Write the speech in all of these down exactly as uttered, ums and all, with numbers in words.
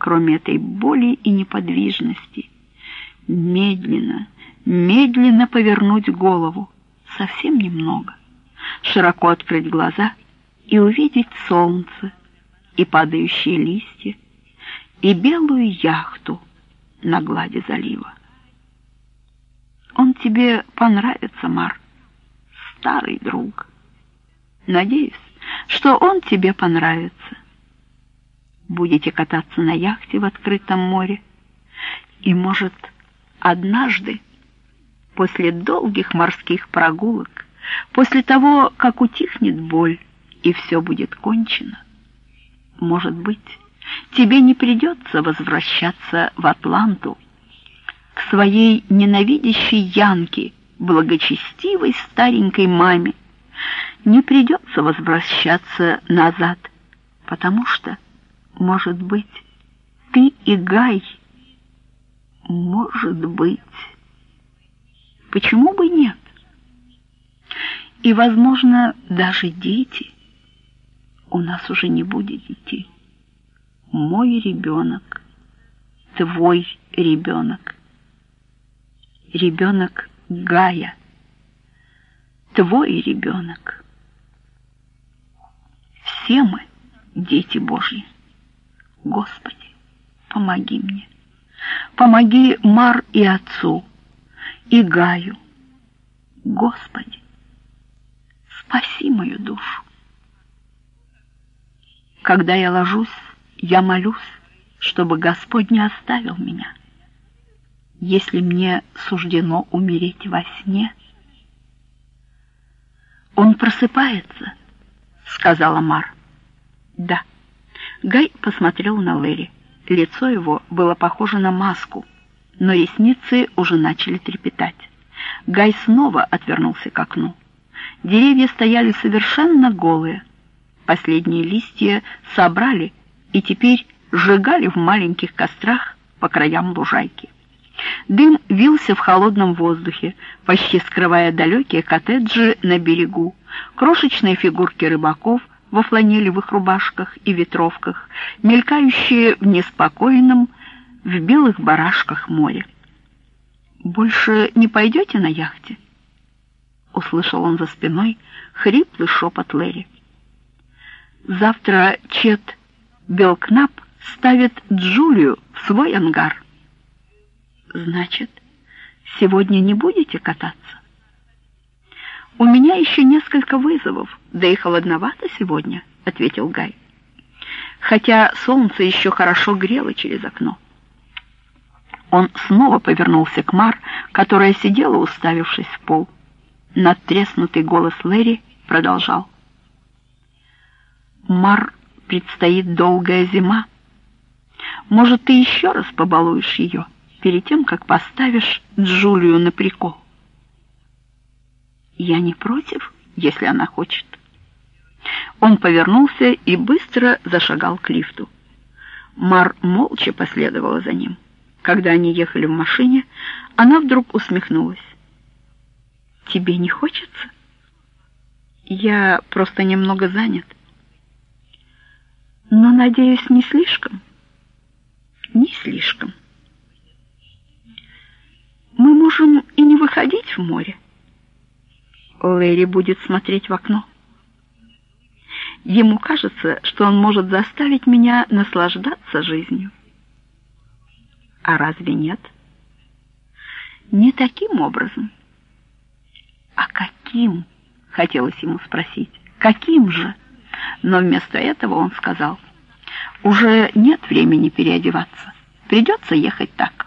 кроме этой боли и неподвижности. Медленно, медленно повернуть голову, совсем немного, широко открыть глаза и увидеть солнце, и падающие листья, и белую яхту на глади залива. Он тебе понравится, Мар, старый друг. Надеюсь, что он тебе понравится. Будете кататься на яхте в открытом море, и, может, однажды, после долгих морских прогулок, после того, как утихнет боль и все будет кончено, может быть, тебе не придется возвращаться в Атланту, к своей ненавидящей Янке, благочестивой старенькой маме, не придется возвращаться назад, потому что, может быть, ты и Гай, может быть. Почему бы нет? И, возможно, даже дети. У нас уже не будет детей. Мой ребенок, твой ребенок, ребенок Гая, твой ребенок. Все мы дети Божьи. Господи, помоги мне. Помоги Мар и отцу, и Гаю. Господи, спаси мою душу. Когда я ложусь, я молюсь, чтобы Господь не оставил меня. Если мне суждено умереть во сне... «Он просыпается», — сказала Мар. «Да». Гай посмотрел на Лэри. Лицо его было похоже на маску, но ресницы уже начали трепетать. Гай снова отвернулся к окну. Деревья стояли совершенно голые. Последние листья собрали и теперь сжигали в маленьких кострах по краям лужайки. Дым вился в холодном воздухе, почти скрывая далекие коттеджи на берегу, крошечные фигурки рыбаков во фланелевых рубашках и ветровках, мелькающие в неспокойном, в белых барашках море. «Больше не пойдете на яхте?» — услышал он за спиной хриплый шепот Лэри. «Завтра Чет Белкнап ставит Джулию в свой ангар». «Значит, сегодня не будете кататься?» «У меня еще несколько вызовов, да и холодновато сегодня», — ответил Гай. Хотя солнце еще хорошо грело через окно. Он снова повернулся к Мар, которая сидела, уставившись в пол. Надтреснутый голос Лэри продолжал. «Мар, предстоит долгая зима. Может, ты еще раз побалуешь ее перед тем, как поставишь Джулию на прикол?» «Я не против, если она хочет». Он повернулся и быстро зашагал к лифту. Мар молча последовала за ним. Когда они ехали в машине, она вдруг усмехнулась. «Тебе не хочется?» «Я просто немного занят». «Но, надеюсь, не слишком?» «Не слишком». «Мы можем и не выходить в море». Лэри будет смотреть в окно. Ему кажется, что он может заставить меня наслаждаться жизнью. А разве нет? Не таким образом. А каким? Хотелось ему спросить. Каким же? Но вместо этого он сказал: уже нет времени переодеваться. Придется ехать так.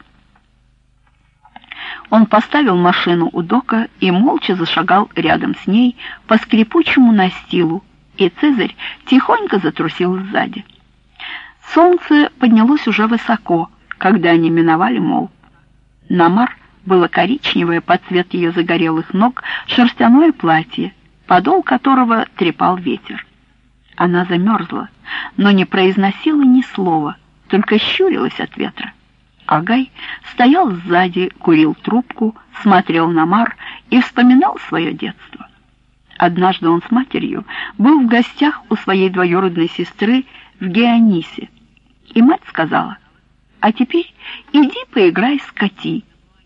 Он поставил машину у дока и молча зашагал рядом с ней по скрипучему настилу, и Цезарь тихонько затрусил сзади. Солнце поднялось уже высоко, когда они миновали мол. На Мар было коричневое под цвет ее загорелых ног шерстяное платье, подол которого трепал ветер. Она замерзла, но не произносила ни слова, только щурилась от ветра. А Гай стоял сзади, курил трубку, смотрел на Мар и вспоминал свое детство. Однажды он с матерью был в гостях у своей двоюродной сестры в Геонисе, и мать сказала, А теперь иди поиграй с Кати.